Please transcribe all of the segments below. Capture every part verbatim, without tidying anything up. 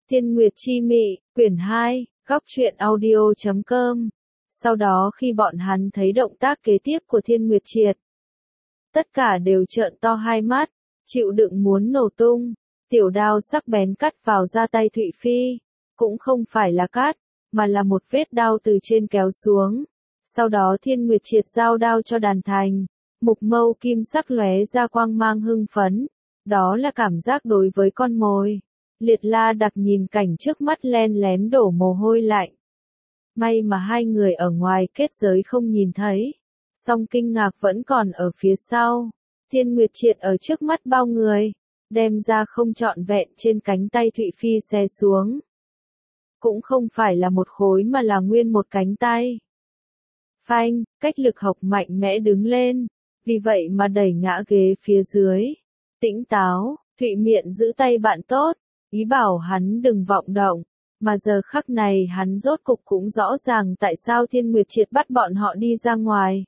Thiên Nguyệt Chi Mị, quyển hai, góc truyện audio chấm com. Sau đó khi bọn hắn thấy động tác kế tiếp của Thiên Nguyệt Triệt, tất cả đều trợn to hai mắt, chịu đựng muốn nổ tung. Tiểu đao sắc bén cắt vào da tay Thụy Phi, cũng không phải là cắt, mà là một vết đao từ trên kéo xuống. Sau đó Thiên Nguyệt Triệt giao đao cho Đàn Thành, mục mâu kim sắc lóe ra quang mang hưng phấn, đó là cảm giác đối với con mồi. Liệt La Đặc nhìn cảnh trước mắt len lén đổ mồ hôi lạnh. May mà hai người ở ngoài kết giới không nhìn thấy, song kinh ngạc vẫn còn ở phía sau. Thiên Nguyệt Triệt ở trước mắt bao người, đem ra không trọn vẹn trên cánh tay Thụy Phi xé xuống. Cũng không phải là một khối mà là nguyên một cánh tay. Phanh, cách lực học mạnh mẽ đứng lên, vì vậy mà đẩy ngã ghế phía dưới. Tĩnh táo, Thụy Miện giữ tay bạn tốt, ý bảo hắn đừng vọng động, mà giờ khắc này hắn rốt cục cũng rõ ràng tại sao Thiên Nguyệt Triệt bắt bọn họ đi ra ngoài.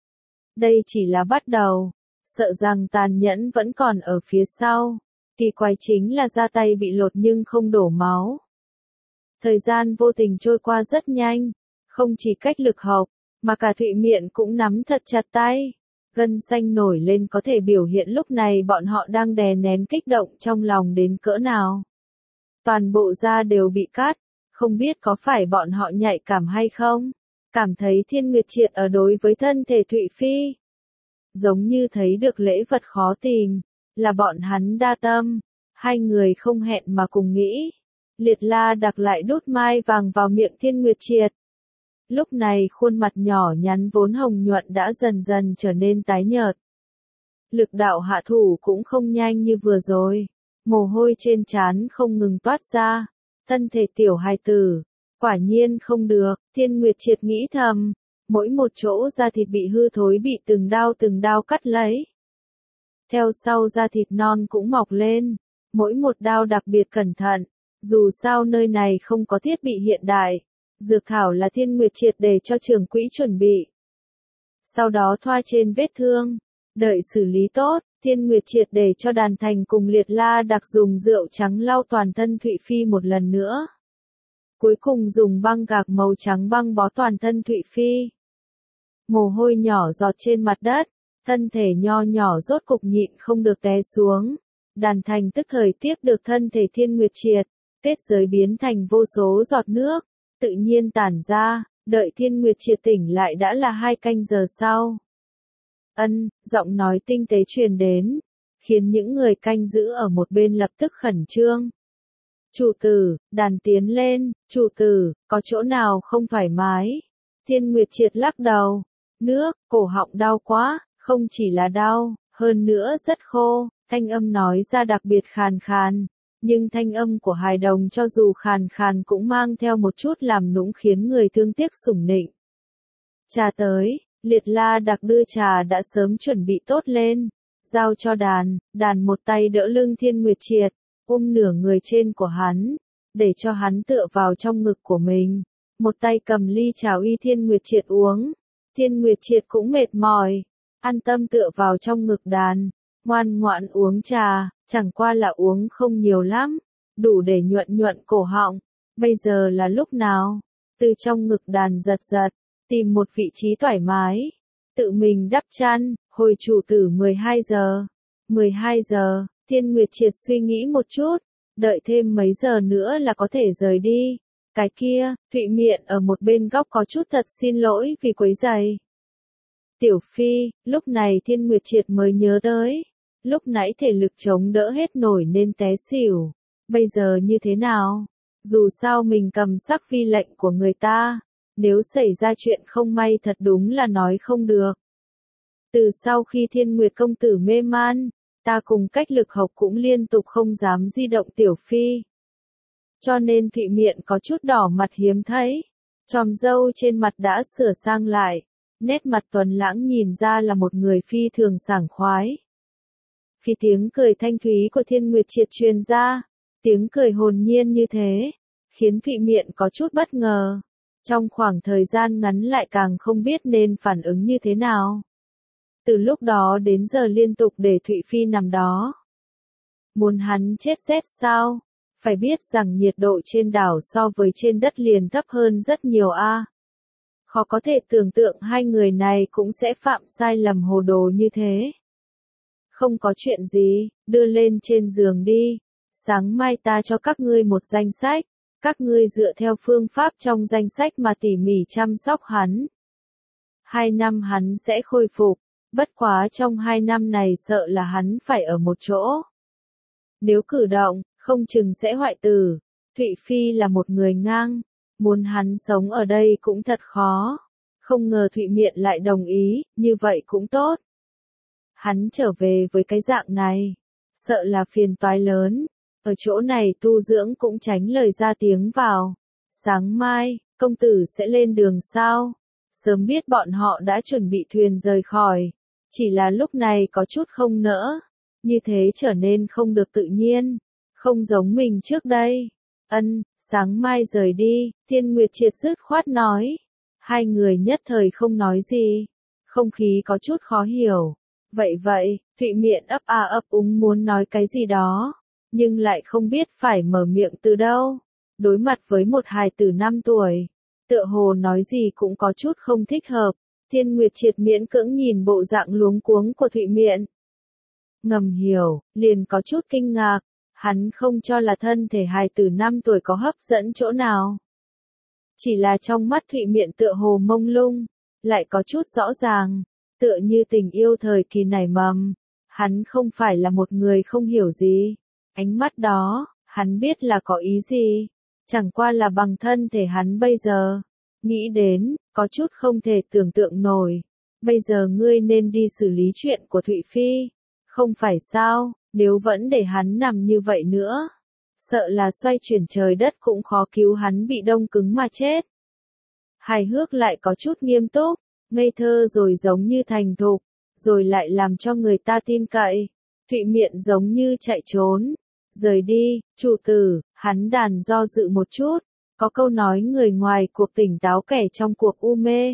Đây chỉ là bắt đầu, sợ rằng tàn nhẫn vẫn còn ở phía sau. Kỳ quái chính là da tay bị lột nhưng không đổ máu. Thời gian vô tình trôi qua rất nhanh, không chỉ cách lực học, mà cả Thụy Miện cũng nắm thật chặt tay. Gân xanh nổi lên có thể biểu hiện lúc này bọn họ đang đè nén kích động trong lòng đến cỡ nào. Toàn bộ da đều bị cắt, không biết có phải bọn họ nhạy cảm hay không, cảm thấy Thiên Nguyệt Triệt ở đối với thân thể Thụy Phi. Giống như thấy được lễ vật khó tìm, là bọn hắn đa tâm, hai người không hẹn mà cùng nghĩ. Liệt La Đặc lại đút mai vàng vào miệng Thiên Nguyệt Triệt. Lúc này khuôn mặt nhỏ nhắn vốn hồng nhuận đã dần dần trở nên tái nhợt. Lực đạo hạ thủ cũng không nhanh như vừa rồi. Mồ hôi trên trán không ngừng toát ra. Thân thể tiểu hài tử, quả nhiên không được, Thiên Nguyệt Triệt nghĩ thầm. Mỗi một chỗ da thịt bị hư thối bị từng đao từng đao cắt lấy. Theo sau da thịt non cũng mọc lên. Mỗi một đao đặc biệt cẩn thận. Dù sao nơi này không có thiết bị hiện đại. Dược thảo là Thiên Nguyệt Triệt để cho trưởng quỹ chuẩn bị. Sau đó thoa trên vết thương. Đợi xử lý tốt, Thiên Nguyệt Triệt để cho Đàn Thành cùng Liệt La Đặc dùng rượu trắng lau toàn thân Thụy Phi một lần nữa. Cuối cùng dùng băng gạc màu trắng băng bó toàn thân Thụy Phi. Mồ hôi nhỏ giọt trên mặt đất, thân thể nho nhỏ rốt cục nhịn không được té xuống. Đàn Thành tức thời tiếp được thân thể Thiên Nguyệt Triệt, kết giới biến thành vô số giọt nước, tự nhiên tản ra, đợi Thiên Nguyệt Triệt tỉnh lại đã là hai canh giờ sau. Ân, giọng nói tinh tế truyền đến, khiến những người canh giữ ở một bên lập tức khẩn trương. Chủ tử, Đàn tiến lên, chủ tử, có chỗ nào không thoải mái? Thiên Nguyệt Triệt lắc đầu, nước, cổ họng đau quá, không chỉ là đau, hơn nữa rất khô, thanh âm nói ra đặc biệt khàn khàn. Nhưng thanh âm của hài đồng cho dù khàn khàn cũng mang theo một chút làm nũng khiến người thương tiếc sủng nịnh. Trà tới, Liệt La Đặc đưa trà đã sớm chuẩn bị tốt lên, giao cho Đàn, Đàn một tay đỡ lưng Thiên Nguyệt Triệt, ôm nửa người trên của hắn, để cho hắn tựa vào trong ngực của mình, một tay cầm ly trà uy Thiên Nguyệt Triệt uống. Thiên Nguyệt Triệt cũng mệt mỏi, an tâm tựa vào trong ngực Đàn, ngoan ngoãn uống trà. Chẳng qua là uống không nhiều lắm, đủ để nhuận nhuận cổ họng. Bây giờ là lúc nào? Từ trong ngực Đàn giật giật, tìm một vị trí thoải mái. Tự mình đắp chăn, hồi chủ tử mười hai giờ. mười hai giờ, Thiên Nguyệt Triệt suy nghĩ một chút, đợi thêm mấy giờ nữa là có thể rời đi. Cái kia, Thụy Miện ở một bên góc có chút thật xin lỗi vì quấy rầy. Tiểu Phi, lúc này Thiên Nguyệt Triệt mới nhớ tới. Lúc nãy thể lực chống đỡ hết nổi nên té xỉu. Bây giờ như thế nào? Dù sao mình cầm sắc vi lệnh của người ta. Nếu xảy ra chuyện không may thật đúng là nói không được. Từ sau khi Thiên Nguyệt công tử mê man, ta cùng cách lực học cũng liên tục không dám di động Tiểu Phi. Cho nên Thụy Miện có chút đỏ mặt hiếm thấy. Chòm râu trên mặt đã sửa sang lại. Nét mặt tuấn lãng nhìn ra là một người phi thường sảng khoái. Phi tiếng cười thanh thúy của Thiên Nguyệt Triệt truyền ra, tiếng cười hồn nhiên như thế, khiến Thụy Miện có chút bất ngờ. Trong khoảng thời gian ngắn lại càng không biết nên phản ứng như thế nào. Từ lúc đó đến giờ liên tục để Thụy Phi nằm đó. Muốn hắn chết rét sao? Phải biết rằng nhiệt độ trên đảo so với trên đất liền thấp hơn rất nhiều a. Khó có thể tưởng tượng hai người này cũng sẽ phạm sai lầm hồ đồ như thế. Không có chuyện gì, đưa lên trên giường đi. Sáng mai ta cho các ngươi một danh sách. Các ngươi dựa theo phương pháp trong danh sách mà tỉ mỉ chăm sóc hắn. Hai năm hắn sẽ khôi phục. Bất quá trong hai năm này sợ là hắn phải ở một chỗ. Nếu cử động, không chừng sẽ hoại tử. Thụy Phi là một người ngang. Muốn hắn sống ở đây cũng thật khó. Không ngờ Thụy Miện lại đồng ý, như vậy cũng tốt. Hắn trở về với cái dạng này. Sợ là phiền toái lớn. Ở chỗ này tu dưỡng cũng tránh lời ra tiếng vào. Sáng mai, công tử sẽ lên đường sao? Sớm biết bọn họ đã chuẩn bị thuyền rời khỏi. Chỉ là lúc này có chút không nỡ. Như thế trở nên không được tự nhiên. Không giống mình trước đây. Ân, sáng mai rời đi, Thiên Nguyệt Triệt dứt khoát nói. Hai người nhất thời không nói gì. Không khí có chút khó hiểu. Vậy vậy, Thụy Miện ấp a ấp úng muốn nói cái gì đó. Nhưng lại không biết phải mở miệng từ đâu. Đối mặt với một hài tử năm tuổi. Tựa hồ nói gì cũng có chút không thích hợp. Thiên Nguyệt Triệt miễn cưỡng nhìn bộ dạng luống cuống của Thụy Miện. Ngầm hiểu, liền có chút kinh ngạc. Hắn không cho là thân thể hài tử năm tuổi có hấp dẫn chỗ nào. Chỉ là trong mắt Thụy Miện tựa hồ mông lung. Lại có chút rõ ràng. Tựa như tình yêu thời kỳ nảy mầm. Hắn không phải là một người không hiểu gì. Ánh mắt đó, hắn biết là có ý gì. Chẳng qua là bằng thân thể hắn bây giờ. Nghĩ đến, có chút không thể tưởng tượng nổi. Bây giờ ngươi nên đi xử lý chuyện của Thụy Phi. Không phải sao, nếu vẫn để hắn nằm như vậy nữa. Sợ là xoay chuyển trời đất cũng khó cứu hắn bị đông cứng mà chết. Hài hước lại có chút nghiêm túc, ngây thơ rồi giống như thành thục, rồi lại làm cho người ta tin cậy. Thụy Miện giống như chạy trốn. Rời đi, chủ tử, hắn đàn do dự một chút. Có câu nói người ngoài cuộc tỉnh táo kẻ trong cuộc u mê.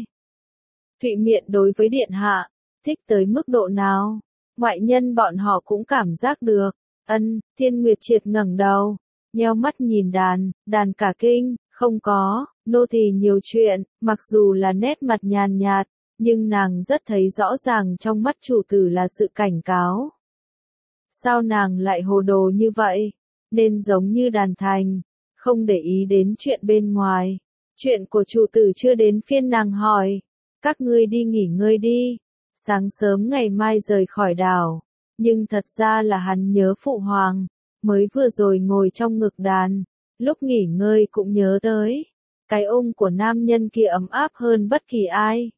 Thụy Miện đối với điện hạ, thích tới mức độ nào? Ngoại nhân bọn họ cũng cảm giác được. Ân, Thiên Nguyệt Triệt ngẩng đầu, nheo mắt nhìn đàn, đàn cả kinh, không có, nô tỳ nhiều chuyện, mặc dù là nét mặt nhàn nhạt, nhưng nàng rất thấy rõ ràng trong mắt chủ tử là sự cảnh cáo. Sao nàng lại hồ đồ như vậy? Nên giống như đàn thành, không để ý đến chuyện bên ngoài. Chuyện của chủ tử chưa đến phiên nàng hỏi. Các ngươi đi nghỉ ngơi đi. Sáng sớm ngày mai rời khỏi đảo. Nhưng thật ra là hắn nhớ phụ hoàng. Mới vừa rồi ngồi trong ngực đàn. Lúc nghỉ ngơi cũng nhớ tới. Cái ôm của nam nhân kia ấm áp hơn bất kỳ ai.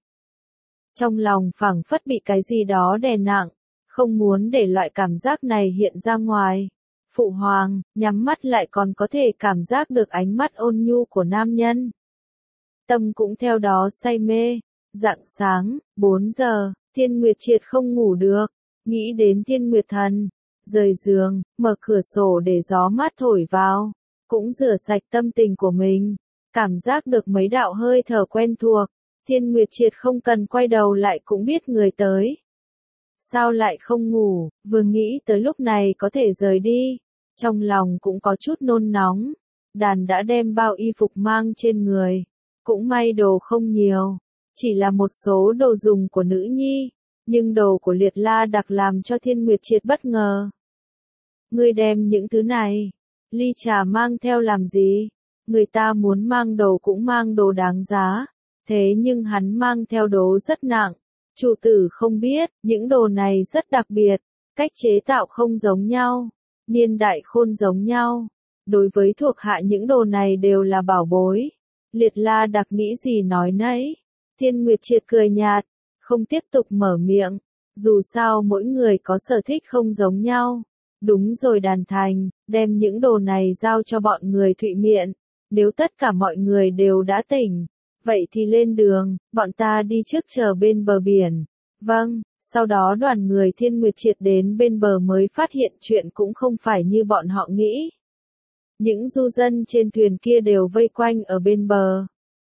Trong lòng phảng phất bị cái gì đó đè nặng. Không muốn để loại cảm giác này hiện ra ngoài. Phụ hoàng, nhắm mắt lại còn có thể cảm giác được ánh mắt ôn nhu của nam nhân. Tâm cũng theo đó say mê. Rạng sáng, bốn giờ, Thiên Nguyệt Triệt không ngủ được. Nghĩ đến Thiên Nguyệt Thần. Rời giường, mở cửa sổ để gió mát thổi vào. Cũng rửa sạch tâm tình của mình. Cảm giác được mấy đạo hơi thở quen thuộc. Thiên Nguyệt Triệt không cần quay đầu lại cũng biết người tới. Sao lại không ngủ, vừa nghĩ tới lúc này có thể rời đi. Trong lòng cũng có chút nôn nóng. Đàn đã đem bao y phục mang trên người. Cũng may đồ không nhiều. Chỉ là một số đồ dùng của nữ nhi. Nhưng đồ của Liệt La Đặc làm cho Thiên Nguyệt Triệt bất ngờ. Ngươi đem những thứ này. Ly trà mang theo làm gì? Người ta muốn mang đồ cũng mang đồ đáng giá. Thế nhưng hắn mang theo đồ rất nặng. Chủ tử không biết, những đồ này rất đặc biệt. Cách chế tạo không giống nhau. Niên đại khôn giống nhau. Đối với thuộc hạ những đồ này đều là bảo bối. Liệt La Đặc nghĩ gì nói nấy. Thiên Nguyệt Triệt cười nhạt. Không tiếp tục mở miệng. Dù sao mỗi người có sở thích không giống nhau. Đúng rồi đàn thành, đem những đồ này giao cho bọn người Thụy Miện. Nếu tất cả mọi người đều đã tỉnh. Vậy thì lên đường, bọn ta đi trước chờ bên bờ biển. Vâng, sau đó đoàn người Thiên Nguyệt Triệt đến bên bờ mới phát hiện chuyện cũng không phải như bọn họ nghĩ. Những du dân trên thuyền kia đều vây quanh ở bên bờ.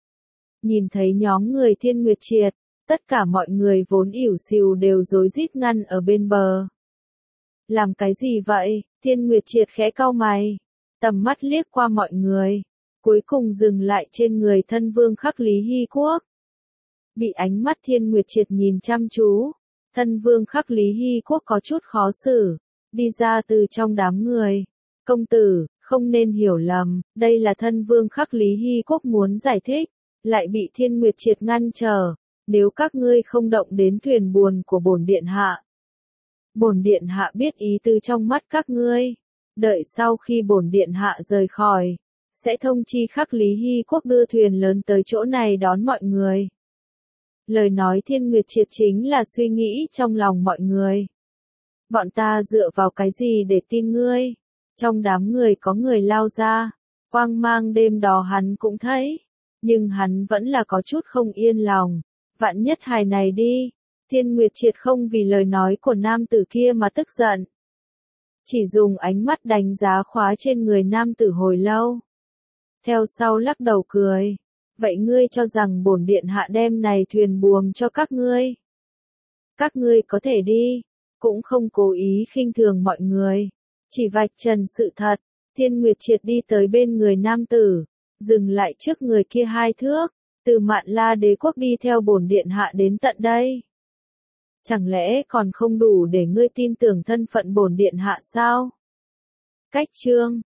Nhìn thấy nhóm người Thiên Nguyệt Triệt, tất cả mọi người vốn ỉu xìu đều rối rít ngăn ở bên bờ. Làm cái gì vậy? Thiên Nguyệt Triệt khẽ cau mày. Tầm mắt liếc qua mọi người, cuối cùng dừng lại trên người thân vương Khắc Lý Hy Quốc. Bị ánh mắt Thiên Nguyệt Triệt nhìn chăm chú, thân vương Khắc Lý Hy Quốc có chút khó xử, đi ra từ trong đám người. Công tử, không nên hiểu lầm, đây là thân vương Khắc Lý Hy Quốc muốn giải thích, lại bị Thiên Nguyệt Triệt ngăn trở. Nếu các ngươi không động đến thuyền buồm của bổn điện hạ, bổn điện hạ biết ý tứ trong mắt các ngươi. Đợi sau khi bổn điện hạ rời khỏi, sẽ thông chi Khắc Lý Hy Quốc đưa thuyền lớn tới chỗ này đón mọi người. Lời nói Thiên Nguyệt Triệt chính là suy nghĩ trong lòng mọi người. Bọn ta dựa vào cái gì để tin ngươi? Trong đám người có người lao ra, quang mang đêm đó hắn cũng thấy, nhưng hắn vẫn là có chút không yên lòng. Vạn nhất hài này đi, Thiên Nguyệt Triệt không vì lời nói của nam tử kia mà tức giận. Chỉ dùng ánh mắt đánh giá khóa trên người nam tử hồi lâu. Theo sau lắc đầu cười. Vậy ngươi cho rằng bổn điện hạ đem này thuyền buồm cho các ngươi? Các ngươi có thể đi, cũng không cố ý khinh thường mọi người. Chỉ vạch trần sự thật, Thiên Nguyệt Triệt đi tới bên người nam tử, dừng lại trước người kia hai thước. Từ Mạn La Đế quốc đi theo bổn điện hạ đến tận đây. Chẳng lẽ còn không đủ để ngươi tin tưởng thân phận bổn điện hạ sao? Cách chương